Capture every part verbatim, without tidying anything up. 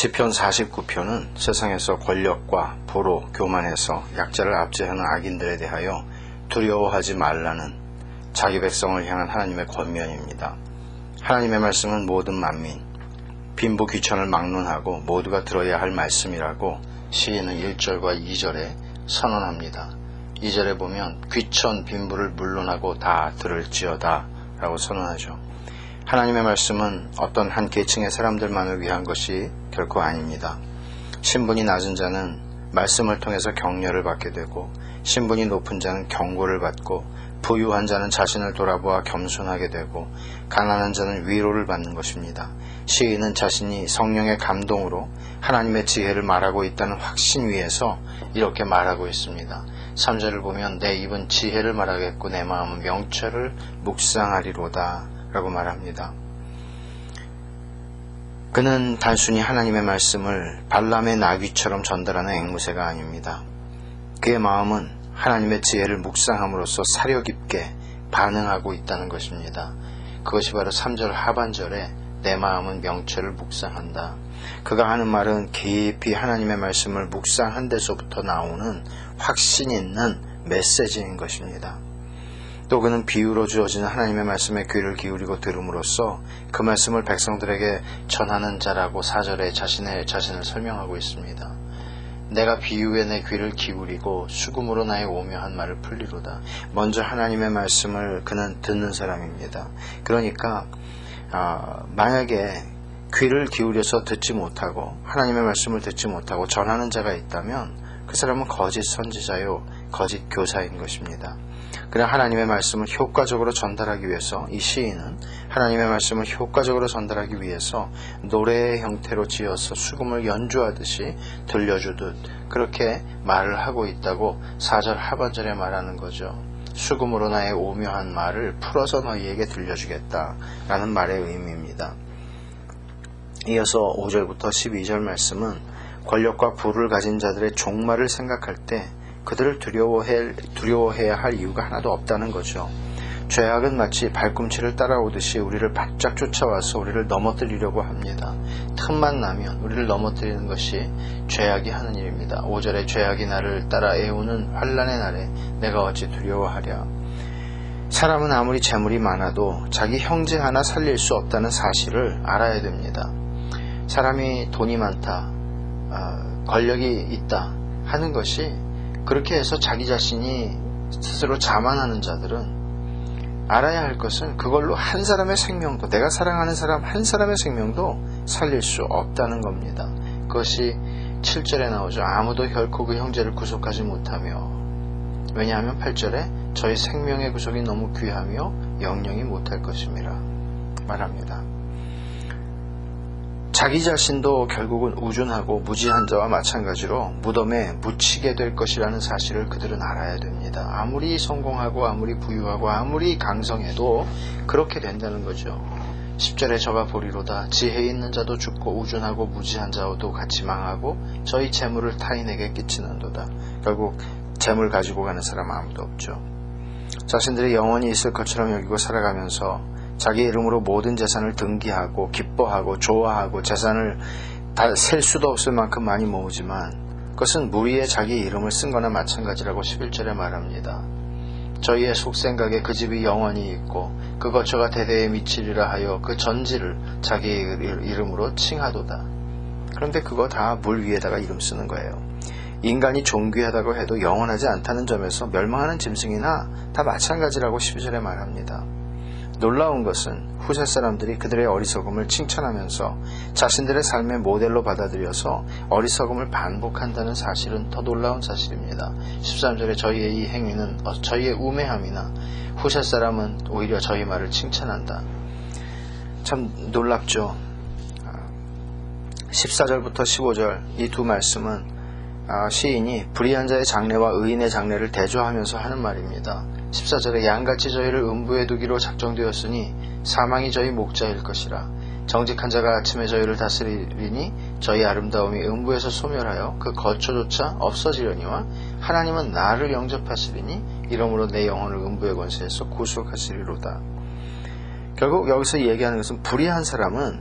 시편 사십구 편은 세상에서 권력과 부로 교만해서 약자를 압제하는 악인들에 대하여 두려워하지 말라는 자기 백성을 향한 하나님의 권면입니다. 하나님의 말씀은 모든 만민, 빈부 귀천을 막론하고 모두가 들어야 할 말씀이라고 시인은 일 절과 이 절에 선언합니다. 이 절에 보면 귀천 빈부를 물론하고 다 들을지어다 라고 선언하죠. 하나님의 말씀은 어떤 한 계층의 사람들만을 위한 것이 결코 아닙니다. 신분이 낮은 자는 말씀을 통해서 격려를 받게 되고, 신분이 높은 자는 경고를 받고, 부유한 자는 자신을 돌아보아 겸손하게 되고, 가난한 자는 위로를 받는 것입니다. 시인은 자신이 성령의 감동으로 하나님의 지혜를 말하고 있다는 확신 위에서 이렇게 말하고 있습니다. 삼 절을 보면 내 입은 지혜를 말하겠고 내 마음은 명철을 묵상하리로다 라고 말합니다. 그는 단순히 하나님의 말씀을 발람의 나귀처럼 전달하는 앵무새가 아닙니다. 그의 마음은 하나님의 지혜를 묵상함으로써 사려 깊게 반응하고 있다는 것입니다. 그것이 바로 삼 절 하반절에 내 마음은 명철을 묵상한다. 그가 하는 말은 깊이 하나님의 말씀을 묵상한 데서부터 나오는 확신 있는 메시지인 것입니다. 또 그는 비유로 주어지는 하나님의 말씀에 귀를 기울이고 들음으로써 그 말씀을 백성들에게 전하는 자라고 사 절에 자신의 자신을 설명하고 있습니다. 내가 비유에 내 귀를 기울이고 수금으로 나의 오묘한 말을 풀리로다. 먼저 하나님의 말씀을 그는 듣는 사람입니다. 그러니까 어, 만약에 귀를 기울여서 듣지 못하고 하나님의 말씀을 듣지 못하고 전하는 자가 있다면 그 사람은 거짓 선지자요 거짓 교사인 것입니다. 그러나 하나님의 말씀을 효과적으로 전달하기 위해서 이 시인은 하나님의 말씀을 효과적으로 전달하기 위해서 노래의 형태로 지어서 수금을 연주하듯이 들려주듯 그렇게 말을 하고 있다고 사 절 하반절에 말하는 거죠. 수금으로 나의 오묘한 말을 풀어서 너희에게 들려주겠다라는 말의 의미입니다. 이어서 오 절부터 십이 절 말씀은 권력과 부를 가진 자들의 종말을 생각할 때 그들을 두려워해, 두려워해야 할 이유가 하나도 없다는 거죠. 죄악은 마치 발꿈치를 따라오듯이 우리를 바짝 쫓아와서 우리를 넘어뜨리려고 합니다. 틈만 나면 우리를 넘어뜨리는 것이 죄악이 하는 일입니다. 오 절에 죄악이 나를 따라 애우는 환난의 날에 내가 어찌 두려워하랴. 사람은 아무리 재물이 많아도 자기 형제 하나 살릴 수 없다는 사실을 알아야 됩니다. 사람이 돈이 많다, 어, 권력이 있다 하는 것이 그렇게 해서 자기 자신이 스스로 자만하는 자들은 알아야 할 것은 그걸로 한 사람의 생명도, 내가 사랑하는 사람 한 사람의 생명도 살릴 수 없다는 겁니다. 그것이 칠 절에 나오죠. 아무도 결코 그 형제를 구속하지 못하며, 왜냐하면 팔 절에 저희 생명의 구속이 너무 귀하며 영영이 못할 것임이라 말합니다. 자기 자신도 결국은 우준하고 무지한 자와 마찬가지로 무덤에 묻히게 될 것이라는 사실을 그들은 알아야 됩니다. 아무리 성공하고 아무리 부유하고 아무리 강성해도 그렇게 된다는 거죠. 십 절에 저가 보리로다. 지혜 있는 자도 죽고 우준하고 무지한 자도 같이 망하고 저희 재물을 타인에게 끼치는도다. 결국 재물 가지고 가는 사람 아무도 없죠. 자신들의 영원히 있을 것처럼 여기고 살아가면서 자기 이름으로 모든 재산을 등기하고 기뻐하고 좋아하고 재산을 다 셀 수도 없을 만큼 많이 모으지만 그것은 무리에 자기 이름을 쓴 거나 마찬가지라고 십일 절에 말합니다. 저희의 속생각에 그 집이 영원히 있고 그 거처가 대대에 미치리라 하여 그 전지를 자기 이름으로 칭하도다. 그런데 그거 다 물 위에다가 이름 쓰는 거예요. 인간이 존귀하다고 해도 영원하지 않다는 점에서 멸망하는 짐승이나 다 마찬가지라고 십이 절에 말합니다. 놀라운 것은 후세 사람들이 그들의 어리석음을 칭찬하면서 자신들의 삶의 모델로 받아들여서 어리석음을 반복한다는 사실은 더 놀라운 사실입니다. 십삼 절에 저희의 이 행위는 저희의 우매함이나 후세 사람은 오히려 저희 말을 칭찬한다. 참 놀랍죠. 십사 절부터 십오 절 이 두 말씀은 시인이 불의한 자의 장래와 의인의 장래를 대조하면서 하는 말입니다. 십사 절에 양같이 저희를 음부에 두기로 작정되었으니 사망이 저희 목자일 것이라. 정직한 자가 아침에 저희를 다스리니 저희 아름다움이 음부에서 소멸하여 그 거처조차 없어지려니와 하나님은 나를 영접하시리니 이러므로 내 영혼을 음부의 권세에서 구속하시리로다. 결국 여기서 얘기하는 것은 불의한 사람은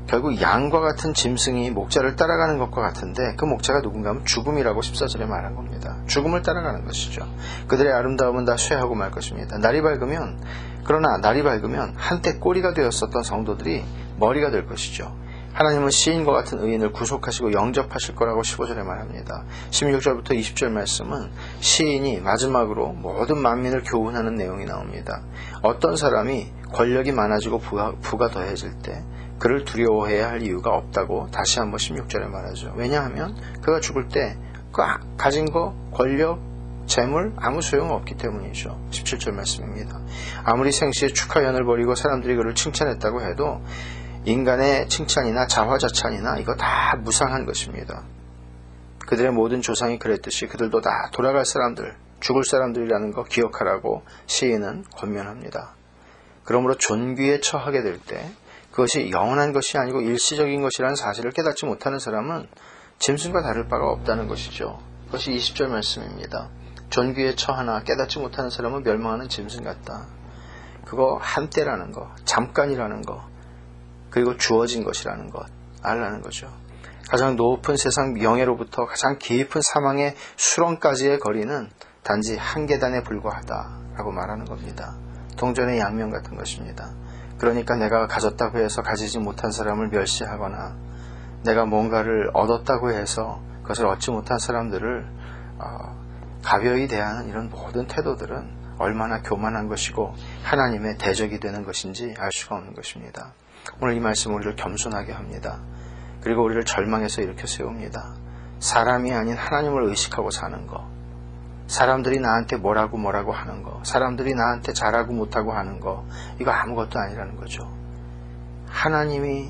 결국 양과 같은 짐승이 목자를 따라가는 것과 같은데 그 목자가 누군가 하면 죽음이라고 십사 절에 말한 겁니다. 죽음을 따라가는 것이죠. 그들의 아름다움은 다 쇠하고 말 것입니다. 날이 밝으면 그러나 날이 밝으면 한때 꼬리가 되었었던 성도들이 머리가 될 것이죠. 하나님은 시인과 같은 의인을 구속하시고 영접하실 거라고 십오 절에 말합니다. 십육 절부터 이십 절 말씀은 시인이 마지막으로 모든 만민을 교훈하는 내용이 나옵니다. 어떤 사람이 권력이 많아지고 부가, 부가 더해질 때 그를 두려워해야 할 이유가 없다고 다시 한번 십육 절에 말하죠. 왜냐하면 그가 죽을 때 꽉 가진 거, 권력, 재물 아무 소용없기 때문이죠. 십칠 절 말씀입니다. 아무리 생시에 축하연을 벌이고 사람들이 그를 칭찬했다고 해도 인간의 칭찬이나 자화자찬이나 이거 다 무상한 것입니다. 그들의 모든 조상이 그랬듯이 그들도 다 돌아갈 사람들, 죽을 사람들이라는 거 기억하라고 시인은 권면합니다. 그러므로 존귀에 처하게 될 때 그것이 영원한 것이 아니고 일시적인 것이라는 사실을 깨닫지 못하는 사람은 짐승과 다를 바가 없다는 것이죠. 그것이 이십 절 말씀입니다. 존귀에 처하나 깨닫지 못하는 사람은 멸망하는 짐승 같다. 그거 한때라는 거, 잠깐이라는 거, 그리고 주어진 것이라는 것 알라는 거죠. 가장 높은 세상 명예로부터 가장 깊은 사망의 수렁까지의 거리는 단지 한 계단에 불과하다라고 말하는 겁니다. 동전의 양면 같은 것입니다. 그러니까 내가 가졌다고 해서 가지지 못한 사람을 멸시하거나 내가 뭔가를 얻었다고 해서 그것을 얻지 못한 사람들을 어, 가벼이 대하는 이런 모든 태도들은 얼마나 교만한 것이고 하나님의 대적이 되는 것인지 알 수가 없는 것입니다. 오늘 이 말씀 우리를 겸손하게 합니다. 그리고 우리를 절망에서 이렇게 세웁니다. 사람이 아닌 하나님을 의식하고 사는 것, 사람들이 나한테 뭐라고 뭐라고 하는 거, 사람들이 나한테 잘하고 못하고 하는 거, 이거 아무것도 아니라는 거죠. 하나님이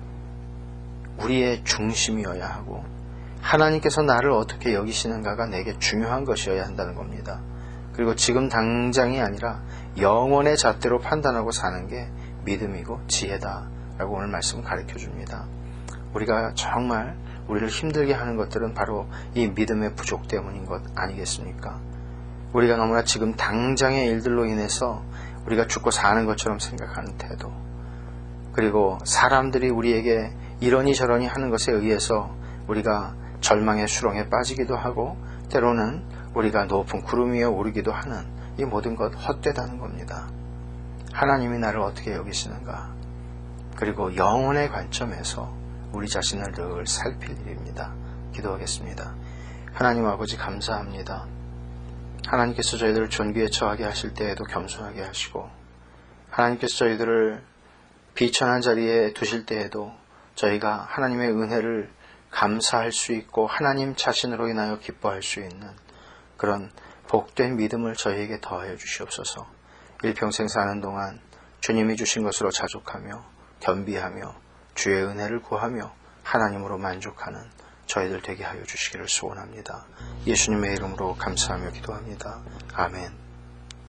우리의 중심이어야 하고 하나님께서 나를 어떻게 여기시는가가 내게 중요한 것이어야 한다는 겁니다. 그리고 지금 당장이 아니라 영원의 잣대로 판단하고 사는 게 믿음이고 지혜다라고 오늘 말씀은 가르쳐줍니다. 우리가 정말 우리를 힘들게 하는 것들은 바로 이 믿음의 부족 때문인 것 아니겠습니까? 우리가 너무나 지금 당장의 일들로 인해서 우리가 죽고 사는 것처럼 생각하는 태도, 그리고 사람들이 우리에게 이러니 저러니 하는 것에 의해서 우리가 절망의 수렁에 빠지기도 하고 때로는 우리가 높은 구름 위에 오르기도 하는 이 모든 것 헛되다는 겁니다. 하나님이 나를 어떻게 여기시는가, 그리고 영혼의 관점에서 우리 자신을 늘 살필 일입니다. 기도하겠습니다. 하나님 아버지 감사합니다. 하나님께서 저희들을 존귀에 처하게 하실 때에도 겸손하게 하시고 하나님께서 저희들을 비천한 자리에 두실 때에도 저희가 하나님의 은혜를 감사할 수 있고 하나님 자신으로 인하여 기뻐할 수 있는 그런 복된 믿음을 저희에게 더하여 주시옵소서. 일평생 사는 동안 주님이 주신 것으로 자족하며 겸비하며 주의 은혜를 구하며 하나님으로 만족하는 저희들 되게 하여 주시기를 소원합니다. 예수님의 이름으로 감사하며 기도합니다. 아멘.